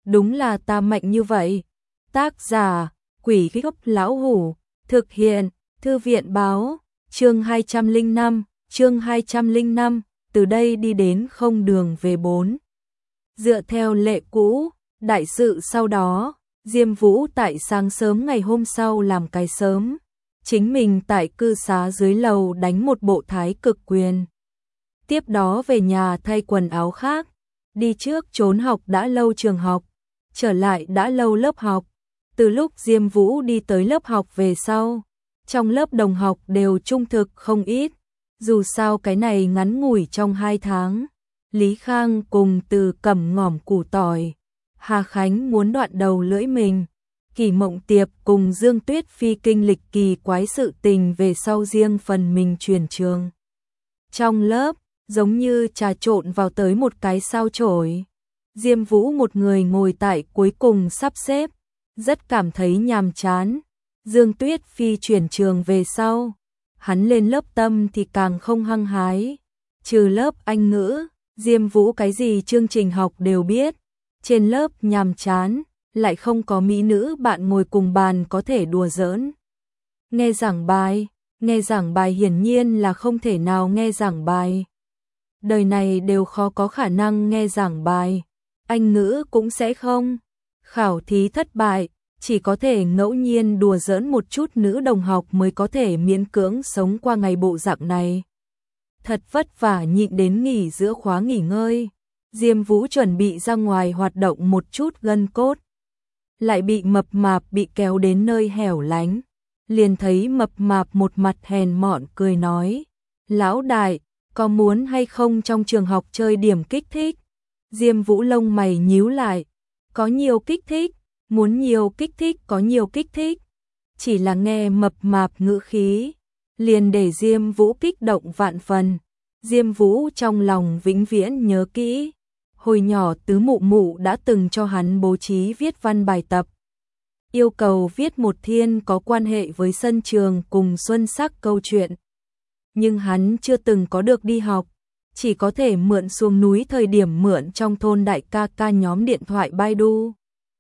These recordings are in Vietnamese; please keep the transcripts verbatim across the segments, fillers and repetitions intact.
đúng là ta mạnh như vậy. Tác giả, Quỷ Gốc Lão Hủ, thực hiện, Thư viện báo, chương hai trăm lẻ năm, chương hai trăm lẻ năm, từ đây đi đến không đường về bốn. Dựa theo lệ cũ, đại sự sau đó, Diêm Vũ tại sáng sớm ngày hôm sau làm cái sớm, chính mình tại cư xá dưới lầu đánh một bộ thái cực quyền. Tiếp đó về nhà thay quần áo khác, đi trước trốn học đã lâu trường học, trở lại đã lâu lớp học. Từ lúc Diêm Vũ đi tới lớp học về sau, trong lớp đồng học đều trung thực không ít, dù sao cái này ngắn ngủi trong hai tháng. Lý Khang cùng Từ Cẩm ngỏm củ tỏi, Hà Khánh muốn đoạn đầu lưỡi mình, Kỳ Mộng Tiệp cùng Dương Tuyết Phi kinh lịch kỳ quái sự tình về sau riêng phần mình truyền trường. Trong lớp, giống như trà trộn vào tới một cái sao chổi. Diêm Vũ một người ngồi tại cuối cùng sắp xếp, rất cảm thấy nhàm chán. Dương Tuyết Phi chuyển trường về sau, hắn lên lớp tâm thì càng không hăng hái. Trừ lớp Anh ngữ, Diêm Vũ cái gì chương trình học đều biết. Trên lớp nhàm chán, lại không có mỹ nữ bạn ngồi cùng bàn có thể đùa giỡn. Nghe giảng bài, nghe giảng bài hiển nhiên là không thể nào nghe giảng bài. Đời này đều khó có khả năng nghe giảng bài. Anh ngữ cũng sẽ không. Khảo thí thất bại, chỉ có thể ngẫu nhiên đùa giỡn một chút nữ đồng học mới có thể miễn cưỡng sống qua ngày bộ dạng này. Thật vất vả nhịn đến nghỉ giữa khóa nghỉ ngơi. Diêm Vũ chuẩn bị ra ngoài hoạt động một chút gân cốt. Lại bị mập mạp bị kéo đến nơi hẻo lánh. Liền thấy mập mạp một mặt hèn mọn cười nói. Lão đại, có muốn hay không trong trường học chơi điểm kích thích? Diêm Vũ lông mày nhíu lại. Có nhiều kích thích, muốn nhiều kích thích có nhiều kích thích. Chỉ là nghe mập mạp ngữ khí, liền để Diêm Vũ kích động vạn phần. Diêm Vũ trong lòng vĩnh viễn nhớ kỹ. Hồi nhỏ tứ mụ mụ đã từng cho hắn bố trí viết văn bài tập. Yêu cầu viết một thiên có quan hệ với sân trường cùng xuân sắc câu chuyện. Nhưng hắn chưa từng có được đi học, chỉ có thể mượn xuống núi thời điểm mượn trong thôn đại ca ca nhóm điện thoại Baidu.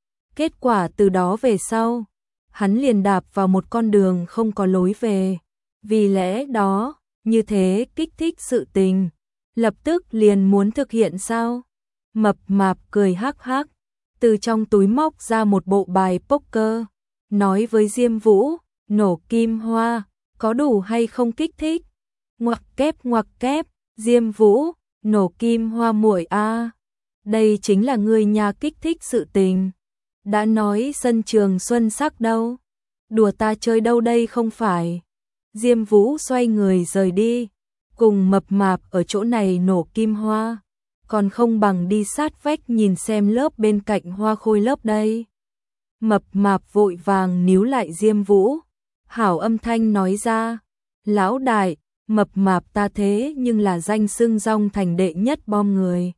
Kết quả từ đó về sau, hắn liền đạp vào một con đường không có lối về. Vì lẽ đó, như thế kích thích sự tình, lập tức liền muốn thực hiện sao? Mập mạp cười hắc hắc, từ trong túi móc ra một bộ bài poker, nói với Diêm Vũ, nổ kim hoa, có đủ hay không kích thích? Ngoặc kép ngoặc kép, Diêm Vũ, nổ kim hoa muội a, đây chính là người nhà kích thích sự tình. Đã nói sân trường xuân sắc đâu, đùa ta chơi đâu đây không phải. Diêm Vũ xoay người rời đi, cùng mập mạp ở chỗ này nổ kim hoa, còn không bằng đi sát vách nhìn xem lớp bên cạnh hoa khôi lớp đây. Mập mạp vội vàng níu lại Diêm Vũ, hảo âm thanh nói ra, lão đại, mập mạp ta thế nhưng là danh xưng rong thành đệ nhất bom người.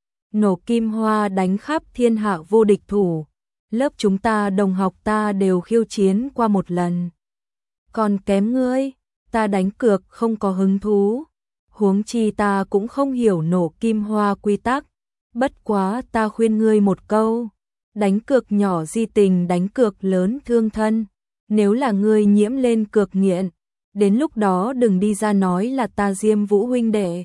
Nổ kim hoa đánh khắp thiên hạ vô địch thủ, lớp chúng ta đồng học ta đều khiêu chiến qua một lần. Còn kém ngươi, ta đánh cược không có hứng thú. Huống chi ta cũng không hiểu nổ kim hoa quy tắc. Bất quá ta khuyên ngươi một câu, đánh cược nhỏ di tình đánh cược lớn thương thân. Nếu là ngươi nhiễm lên cược nghiện, đến lúc đó đừng đi ra nói là ta Diêm Vũ huynh đệ.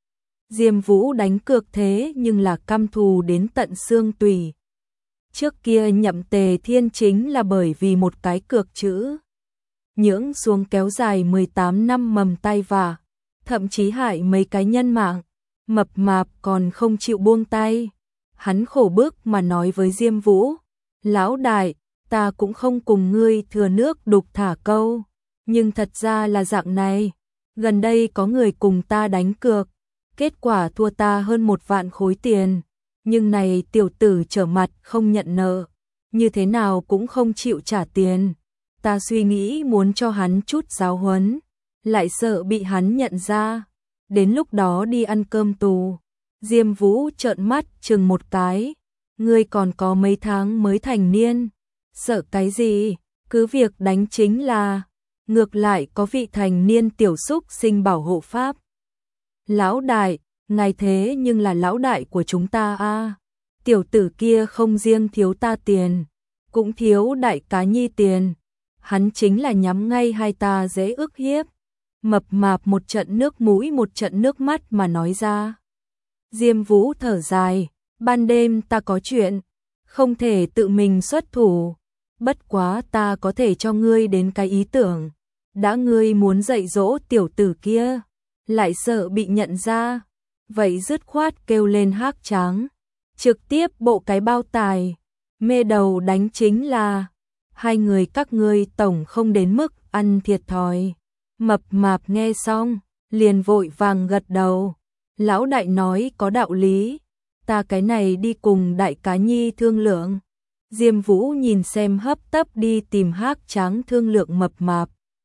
Diêm Vũ đánh cược thế nhưng là căm thù đến tận xương tủy. Trước kia nhậm Tề Thiên chính là bởi vì một cái cược chữ nhưỡng xuống kéo dài mười tám năm mầm tay vả, thậm chí hại mấy cái nhân mạng. Mập mạp còn không chịu buông tay. Hắn khổ bức mà nói với Diêm Vũ, lão đại, ta cũng không cùng ngươi thừa nước đục thả câu, nhưng thật ra là dạng này, gần đây có người cùng ta đánh cược, kết quả thua ta hơn một vạn khối tiền, nhưng này tiểu tử trở mặt không nhận nợ, như thế nào cũng không chịu trả tiền. Ta suy nghĩ muốn cho hắn chút giáo huấn, lại sợ bị hắn nhận ra, đến lúc đó đi ăn cơm tù. Diêm Vũ trợn mắt chừng một cái, ngươi còn có mấy tháng mới thành niên, sợ cái gì, cứ việc đánh chính là, ngược lại có vị thành niên tiểu xúc sinh bảo hộ pháp. Lão đại, ngài thế nhưng là lão đại của chúng ta a. tiểu tử kia không riêng thiếu ta tiền, cũng thiếu đại cá nhi tiền, hắn chính là nhắm ngay hai ta dễ ức hiếp. Mập mạp một trận nước mũi một trận nước mắt mà nói ra. Diêm Vũ thở dài, ban đêm ta có chuyện, không thể tự mình xuất thủ, bất quá ta có thể cho ngươi đến cái ý tưởng, đã ngươi muốn dạy dỗ tiểu tử kia, lại sợ bị nhận ra, vậy dứt khoát kêu lên Hắc Tráng, trực tiếp bộ cái bao tài, mê đầu đánh chính là, hai người các ngươi tổng không đến mức ăn thiệt thòi. Mập mạp nghe xong, liền vội vàng gật đầu, lão đại nói có đạo lý, ta cái này đi cùng đại cá nhi thương lượng. Diêm Vũ nhìn xem hấp tấp đi tìm Hắc Tráng thương lượng mập mạp.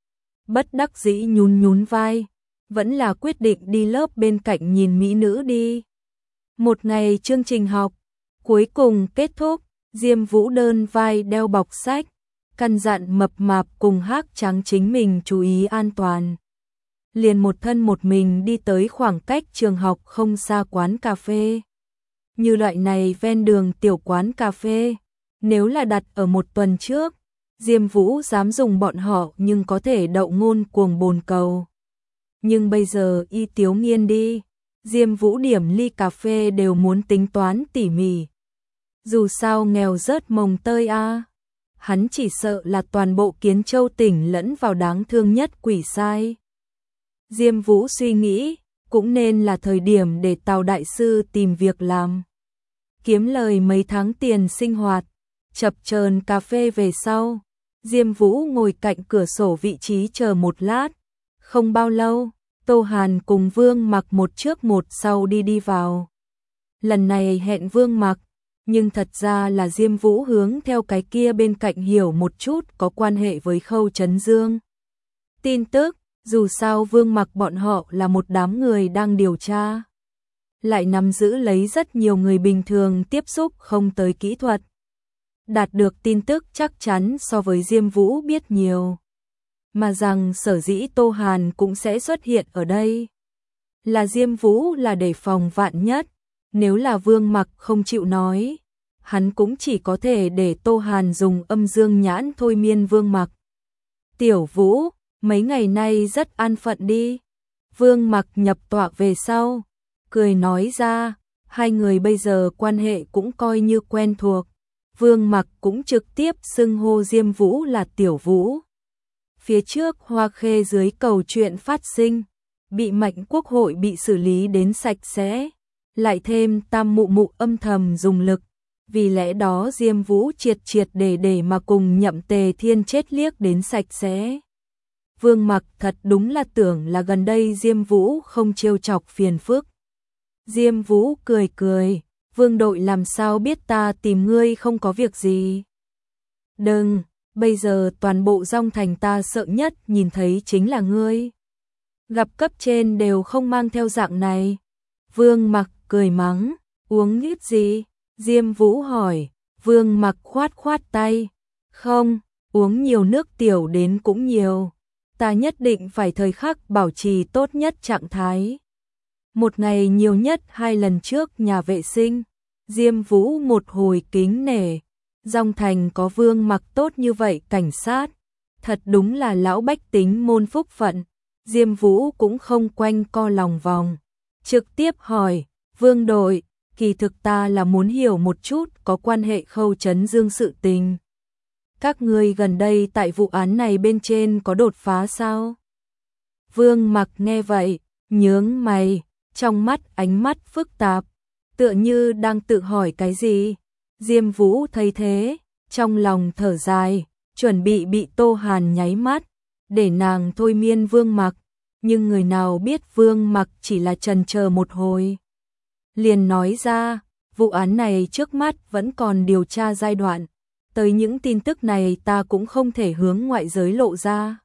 Bất đắc dĩ nhún nhún vai, vẫn là quyết định đi lớp bên cạnh nhìn mỹ nữ đi. Một ngày chương trình học, cuối cùng kết thúc, Diêm Vũ đơn vai đeo bọc sách, căn dặn mập mạp cùng Hắc Tráng chính mình chú ý an toàn. Liền một thân một mình đi tới khoảng cách trường học không xa quán cà phê. Như loại này ven đường tiểu quán cà phê, nếu là đặt ở một tuần trước, Diêm Vũ dám dùng bọn họ nhưng có thể đậu ngôn cuồng bồn cầu. Nhưng bây giờ y tiếu nghiên đi, Diêm Vũ điểm ly cà phê đều muốn tính toán tỉ mỉ. Dù sao nghèo rớt mồng tơi a, à. Hắn chỉ sợ là toàn bộ Kiến Châu tỉnh lẫn vào đáng thương nhất quỷ sai. Diêm Vũ suy nghĩ, cũng nên là thời điểm để Tào đại sư tìm việc làm. Kiếm lời mấy tháng tiền sinh hoạt, chập chờn cà phê về sau, Diêm Vũ ngồi cạnh cửa sổ vị trí chờ một lát. Không bao lâu, Tô Hàn cùng Vương Mặc một trước một sau đi đi vào. Lần này hẹn Vương Mặc, nhưng thật ra là Diêm Vũ hướng theo cái kia bên cạnh hiểu một chút có quan hệ với Khâu Trấn Dương. Tin tức, dù sao Vương Mặc bọn họ là một đám người đang điều tra, lại nắm giữ lấy rất nhiều người bình thường tiếp xúc không tới kỹ thuật. Đạt được tin tức chắc chắn so với Diêm Vũ biết nhiều. Mà rằng sở dĩ Tô Hàn cũng sẽ xuất hiện ở đây, là Diêm Vũ là để phòng vạn nhất, nếu là Vương Mặc không chịu nói, hắn cũng chỉ có thể để Tô Hàn dùng âm dương nhãn thôi miên Vương Mặc. Tiểu Vũ, mấy ngày nay rất an phận đi. Vương Mặc nhập tọa về sau, cười nói ra, hai người bây giờ quan hệ cũng coi như quen thuộc. Vương Mặc cũng trực tiếp xưng hô Diêm Vũ là Tiểu Vũ. Phía trước Hoa Khê dưới cầu chuyện phát sinh, bị Mạnh Quốc hội bị xử lý đến sạch sẽ, lại thêm Tam Mụ Mụ âm thầm dùng lực, vì lẽ đó Diêm Vũ triệt triệt để để mà cùng Nhậm Tề Thiên chết liếc đến sạch sẽ. Vương Mặc thật đúng là tưởng là gần đây Diêm Vũ không trêu chọc phiền phức. Diêm Vũ cười cười, Vương đội làm sao biết ta tìm ngươi không có việc gì. Đừng, bây giờ toàn bộ Dong Thành ta sợ nhất nhìn thấy chính là ngươi. Gặp cấp trên đều không mang theo dạng này. Vương Mặc cười mắng, uống ít gì? Diêm Vũ hỏi. Vương Mặc khoát khoát tay, không, uống nhiều nước tiểu đến cũng nhiều. Ta nhất định phải thời khắc bảo trì tốt nhất trạng thái. Một ngày nhiều nhất hai lần trước nhà vệ sinh. Diêm Vũ một hồi kính nể. Dong Thành có Vương Mặc tốt như vậy cảnh sát, thật đúng là lão bách tính môn phúc phận. Diêm Vũ cũng không quanh co lòng vòng, trực tiếp hỏi, Vương đội, kỳ thực ta là muốn hiểu một chút có quan hệ Khâu Trấn Dương sự tình. Các ngươi gần đây tại vụ án này bên trên có đột phá sao? Vương Mặc nghe vậy, nhướng mày, trong mắt ánh mắt phức tạp, tựa như đang tự hỏi cái gì. Diêm Vũ thấy thế, trong lòng thở dài, chuẩn bị bị Tô Hàn nháy mắt, để nàng thôi miên Vương Mặc, nhưng người nào biết Vương Mặc chỉ là chần chờ một hồi. Liền nói ra, vụ án này trước mắt vẫn còn điều tra giai đoạn, tới những tin tức này ta cũng không thể hướng ngoại giới lộ ra.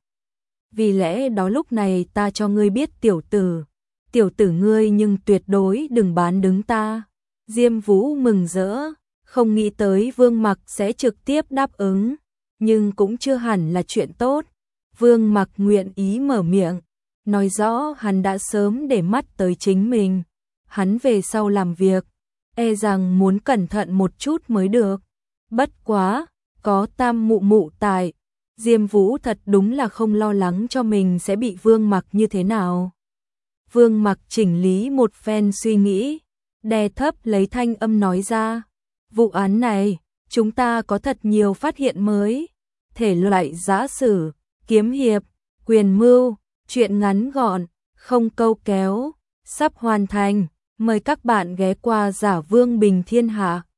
Vì lẽ đó lúc này ta cho ngươi biết tiểu tử, tiểu tử ngươi nhưng tuyệt đối đừng bán đứng ta. Diêm Vũ mừng rỡ, không nghĩ tới Vương Mặc sẽ trực tiếp đáp ứng, nhưng cũng chưa hẳn là chuyện tốt. Vương Mặc nguyện ý mở miệng, nói rõ hắn đã sớm để mắt tới chính mình. Hắn về sau làm việc, e rằng muốn cẩn thận một chút mới được. Bất quá, có Tam mụ mụ tại, Diêm Vũ thật đúng là không lo lắng cho mình sẽ bị Vương Mặc như thế nào. Vương Mặc chỉnh lý một phen suy nghĩ, đè thấp lấy thanh âm nói ra, vụ án này, chúng ta có thật nhiều phát hiện mới, thể loại giã sử, kiếm hiệp, quyền mưu, chuyện ngắn gọn, không câu kéo, sắp hoàn thành, mời các bạn ghé qua Giả Vương Bình Thiên Hạ.